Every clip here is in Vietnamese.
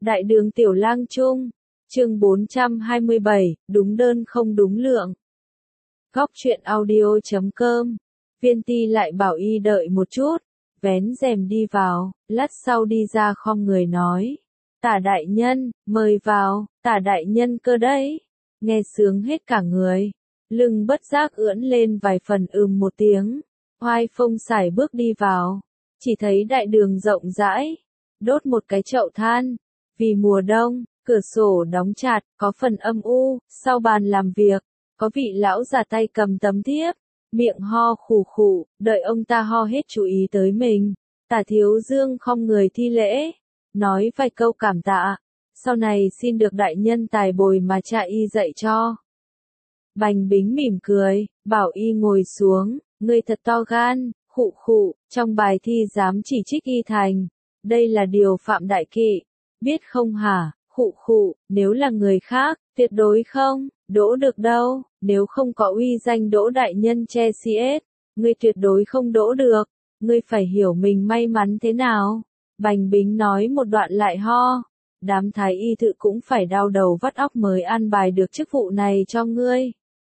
Đại đường Tiểu Lang Trung, chương 427, đúng đơn không đúng lượng. Góc truyện audio.com. Viên Ti lại bảo y đợi một chút, vén rèm đi vào, lát sau đi ra khom người nói. Tả đại nhân, mời vào, tả đại nhân cơ đấy. Nghe sướng hết cả người, lưng bất giác ưỡn lên vài phần một tiếng. Oai phong sải bước đi vào, chỉ thấy đại đường rộng rãi, đốt một cái chậu than. Vì mùa đông, cửa sổ đóng chặt, có phần âm u, sau bàn làm việc, có vị lão già tay cầm tấm thiếp, miệng ho khủ khủ, đợi ông ta ho hết chú ý tới mình. Tả Thiếu Dương khom người thi lễ, nói vài câu cảm tạ, sau này xin được đại nhân tài bồi mà cha y dạy cho. Bành Bính mỉm cười, bảo y ngồi xuống, ngươi thật to gan, khụ khụ, trong bài thi dám chỉ trích y thành, đây là điều phạm đại kỵ, biết không hả, khụ khụ, nếu là người khác, tuyệt đối không, đỗ được đâu, nếu không có uy danh Đỗ đại nhân che CS, ngươi tuyệt đối không đỗ được, ngươi phải hiểu mình may mắn thế nào. Bành Bính nói một đoạn lại ho, đám thái y thự cũng phải đau đầu vắt óc mới an bài được chức vụ này cho ngươi.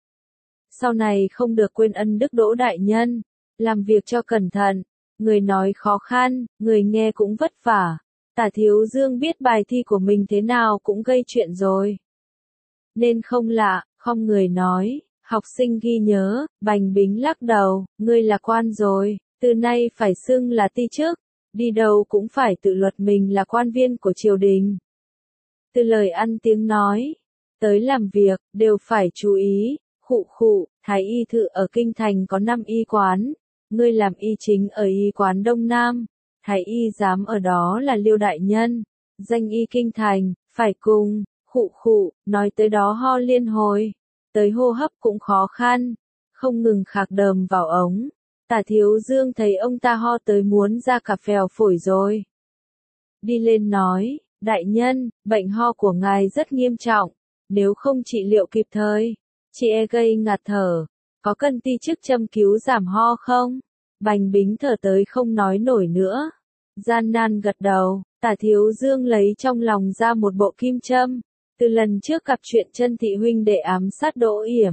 Sau này không được quên ân đức Đỗ đại nhân, làm việc cho cẩn thận, người nói khó khăn, người nghe cũng vất vả. Tả Thiếu Dương biết bài thi của mình thế nào cũng gây chuyện rồi. Nên không lạ, khom người nói, học sinh ghi nhớ. Bành Bính lắc đầu, ngươi là quan rồi, từ nay phải xưng là ti chức, đi đâu cũng phải tự luật mình là quan viên của triều đình. Từ lời ăn tiếng nói, tới làm việc, đều phải chú ý. Khụ khụ, thái y thự ở Kinh Thành có 5 y quán, ngươi làm y chính ở y quán Đông Nam. Thái y giám ở đó là Liêu đại nhân, danh y Kinh Thành, phải cùng. Khụ khụ, nói tới đó ho liên hồi, tới hô hấp cũng khó khăn, không ngừng khạc đờm vào ống. Tả Thiếu Dương thấy ông ta ho tới muốn ra cả phèo phổi rồi. Đi lên nói, đại nhân, bệnh ho của ngài rất nghiêm trọng, nếu không trị liệu kịp thời, chị gây ngạt thở, có cần ti chức châm cứu giảm ho không? Bành Bính thở tới không nói nổi nữa. Gian nan gật đầu, Tả Thiếu Dương lấy trong lòng ra một bộ kim châm. Từ lần trước gặp chuyện Chân thị huynh đệ ám sát Đỗ Yểm,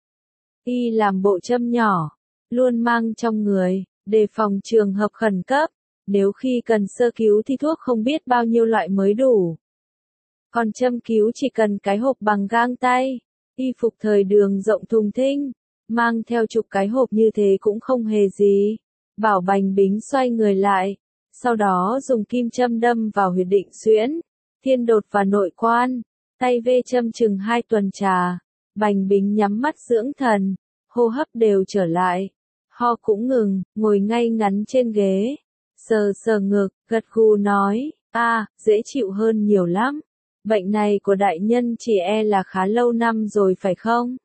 y làm bộ châm nhỏ, luôn mang trong người, đề phòng trường hợp khẩn cấp, nếu khi cần sơ cứu thì thuốc không biết bao nhiêu loại mới đủ. Còn châm cứu chỉ cần cái hộp bằng gang tay, y phục thời đường rộng thùng thinh, mang theo chục cái hộp như thế cũng không hề gì. Bảo Bành Bính xoay người lại, sau đó dùng kim châm đâm vào huyệt định xuyễn, thiên đột và nội quan. Tay vê châm chừng 2 tuần trà, Bành Bính nhắm mắt dưỡng thần, hô hấp đều trở lại, ho cũng ngừng, ngồi ngay ngắn trên ghế, sờ sờ ngực, gật gù nói, dễ chịu hơn nhiều lắm. Bệnh này của đại nhân chỉ là khá lâu năm rồi phải không?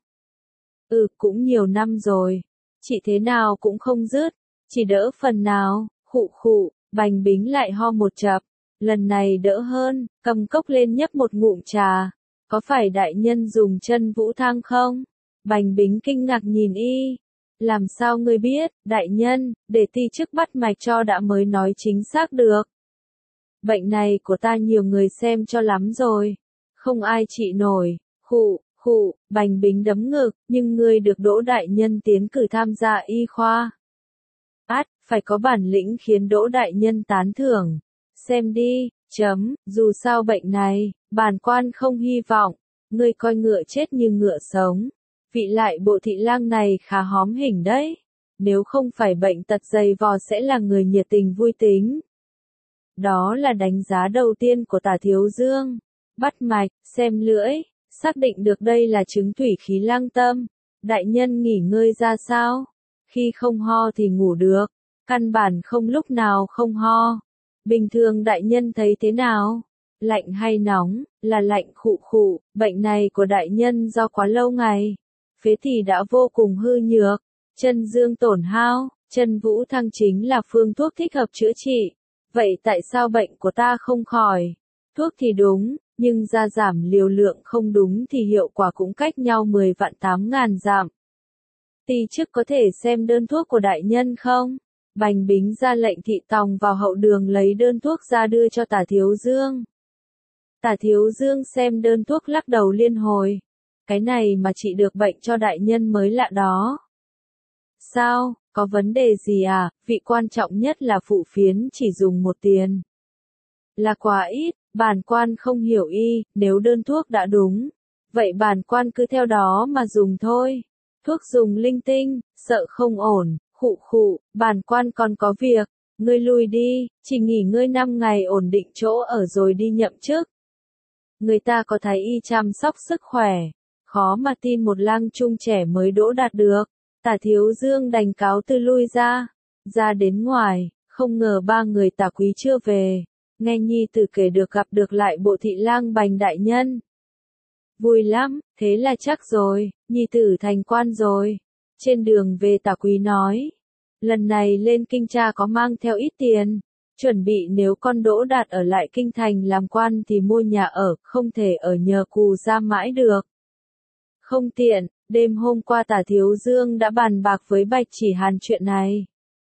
Cũng nhiều năm rồi, chỉ thế nào cũng không dứt, chỉ đỡ phần nào. Khụ khụ, Bành Bính lại ho một chập. Lần này đỡ hơn, cầm cốc lên nhấp một ngụm trà. Có phải đại nhân dùng chân vũ thang không? Bành Bính kinh ngạc nhìn y. Làm sao ngươi biết, đại nhân, để ti chức bắt mạch cho đã mới nói chính xác được. Bệnh này của ta nhiều người xem cho lắm rồi. Không ai trị nổi. Khụ, khụ, Bành Bính đấm ngực, nhưng ngươi được Đỗ đại nhân tiến cử tham gia y khoa. Phải có bản lĩnh khiến Đỗ đại nhân tán thưởng. Xem đi, dù sao bệnh này, bản quan không hy vọng, ngươi coi ngựa chết như ngựa sống. Vị lại bộ thị lang này khá hóm hình đấy, nếu không phải bệnh tật dày vò sẽ là người nhiệt tình vui tính. Đó là đánh giá đầu tiên của Tả Thiếu Dương. Bắt mạch, xem lưỡi, xác định được đây là chứng thủy khí lang tâm. Đại nhân nghỉ ngơi ra sao? Khi không ho thì ngủ được, căn bản không lúc nào không ho. Bình thường đại nhân thấy thế nào? Lạnh hay nóng? Là lạnh. Khụ khụ, bệnh này của đại nhân do quá lâu ngày, phế thì đã vô cùng hư nhược, chân dương tổn hao, chân vũ thăng chính là phương thuốc thích hợp chữa trị. Vậy tại sao bệnh của ta không khỏi? Thuốc thì đúng, nhưng gia giảm liều lượng không đúng thì hiệu quả cũng cách nhau 10 vạn 8.000 dặm. Ti chức có thể xem đơn thuốc của đại nhân không? Bành Bính ra lệnh thị tòng vào hậu đường lấy đơn thuốc ra đưa cho Tả Thiếu Dương. Tả Thiếu Dương xem đơn thuốc lắc đầu liên hồi. Cái này mà trị được bệnh cho đại nhân mới lạ đó. Sao, có vấn đề gì à, vị quan trọng nhất là phụ phiến chỉ dùng 1 tiền. Là quá ít, bản quan không hiểu y, nếu đơn thuốc đã đúng. Vậy bản quan cứ theo đó mà dùng thôi. Thuốc dùng linh tinh, sợ không ổn, khụ khụ, bản quan còn có việc. Ngươi lui đi, chỉ nghỉ ngơi 5 ngày ổn định chỗ ở rồi đi nhậm chức. Người ta có thấy y chăm sóc sức khỏe. Khó mà tin một lang trung trẻ mới đỗ đạt được. Tả Thiếu Dương đành cáo từ lui ra. Ra đến ngoài, không ngờ 3 người Tả Quý chưa về. Nghe nhi tử kể được gặp được lại bộ thị lang Bành đại nhân. Vui lắm, thế là chắc rồi, nhi tử thành quan rồi. Trên đường về Tả Quý nói. Lần này lên kinh cha có mang theo ít tiền. Chuẩn bị nếu con đỗ đạt ở lại kinh thành làm quan thì mua nhà ở, không thể ở nhờ cù ra mãi được. Không tiện, đêm hôm qua Tả Thiếu Dương đã bàn bạc với Bạch Chỉ Hàn chuyện này.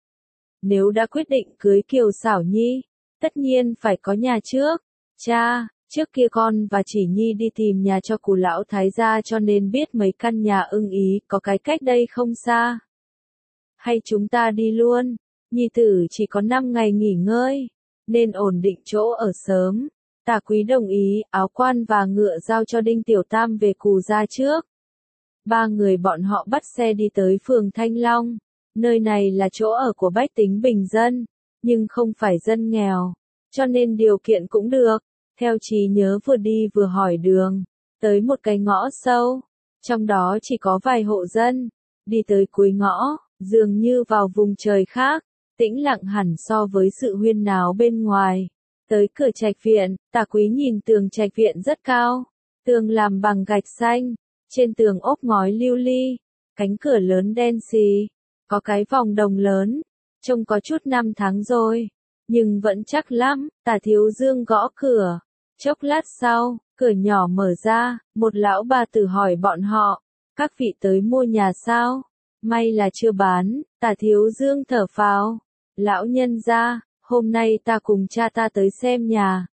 Nếu đã quyết định cưới Kiều Xảo Nhi, tất nhiên phải có nhà trước. Cha, trước kia con và Chỉ Nhi đi tìm nhà cho cụ lão thái gia cho nên biết mấy căn nhà ưng ý, có cái cách đây không xa. Hay chúng ta đi luôn, nhi tử chỉ có 5 ngày nghỉ ngơi, nên ổn định chỗ ở sớm. Tả Quý đồng ý, áo quan và ngựa giao cho Đinh Tiểu Tam về cù gia trước. 3 người bọn họ bắt xe đi tới phường Thanh Long. Nơi này là chỗ ở của bách tính bình dân, nhưng không phải dân nghèo, cho nên điều kiện cũng được. Theo trí nhớ vừa đi vừa hỏi đường, tới một cái ngõ sâu, trong đó chỉ có vài hộ dân. Đi tới cuối ngõ, dường như vào vùng trời khác, tĩnh lặng hẳn so với sự huyên náo bên ngoài. Tới cửa trạch viện, Tả Quý nhìn tường trạch viện rất cao, tường làm bằng gạch xanh, trên tường ốp ngói lưu ly, cánh cửa lớn đen xì, có cái vòng đồng lớn, trông có chút năm tháng rồi, nhưng vẫn chắc lắm. Tả Thiếu Dương gõ cửa, chốc lát sau, cửa nhỏ mở ra, một lão bà tử hỏi bọn họ, các vị tới mua nhà sao? May là chưa bán. Tả Thiếu Dương thở phào, lão nhân gia, hôm nay ta cùng cha ta tới xem nhà.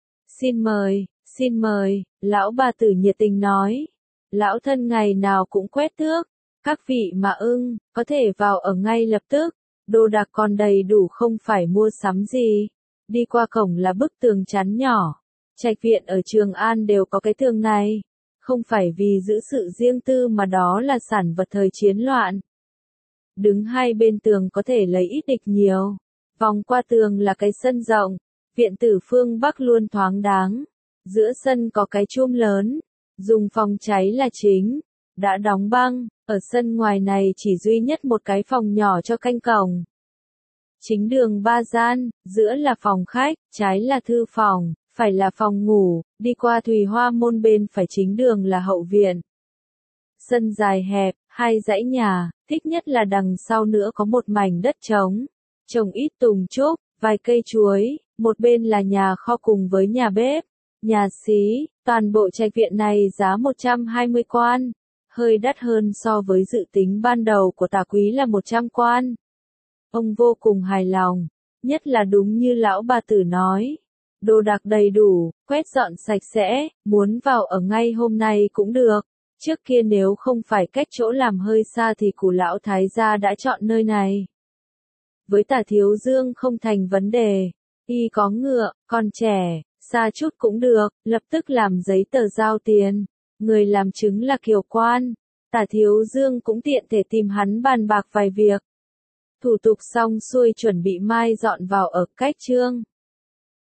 Xin mời, lão bà tử nhiệt tình nói. Lão thân ngày nào cũng quét tước, các vị mà ưng, có thể vào ở ngay lập tức, đồ đạc còn đầy đủ không phải mua sắm gì. Đi qua cổng là bức tường chắn nhỏ, trạch viện ở Trường An đều có cái tường này, không phải vì giữ sự riêng tư mà đó là sản vật thời chiến loạn. Đứng hai bên tường có thể lấy ít địch nhiều, vòng qua tường là cái sân rộng, viện tử phương Bắc luôn thoáng đáng, giữa sân có cái chum lớn, dùng phòng cháy là chính, đã đóng băng, ở sân ngoài này chỉ duy nhất một cái phòng nhỏ cho canh cổng. Chính đường 3 gian, giữa là phòng khách, trái là thư phòng, phải là phòng ngủ, đi qua Thùy Hoa môn bên phải chính đường là hậu viện. Sân dài hẹp, 2 dãy nhà, thích nhất là đằng sau nữa có một mảnh đất trống, trồng ít tùng trúc, vài cây chuối, một bên là nhà kho cùng với nhà bếp, nhà xí, toàn bộ trạch viện này giá 120 quan, hơi đắt hơn so với dự tính ban đầu của Tả Quý là 100 quan. Ông vô cùng hài lòng, nhất là đúng như lão bà tử nói. Đồ đạc đầy đủ, quét dọn sạch sẽ, muốn vào ở ngay hôm nay cũng được. Trước kia nếu không phải cách chỗ làm hơi xa thì cụ lão thái gia đã chọn nơi này. Với Tả Thiếu Dương không thành vấn đề, y có ngựa, còn trẻ, xa chút cũng được, lập tức làm giấy tờ giao tiền. Người làm chứng là Kiều Quan, Tả Thiếu Dương cũng tiện thể tìm hắn bàn bạc vài việc. Thủ tục xong xuôi chuẩn bị mai dọn vào ở cách trương.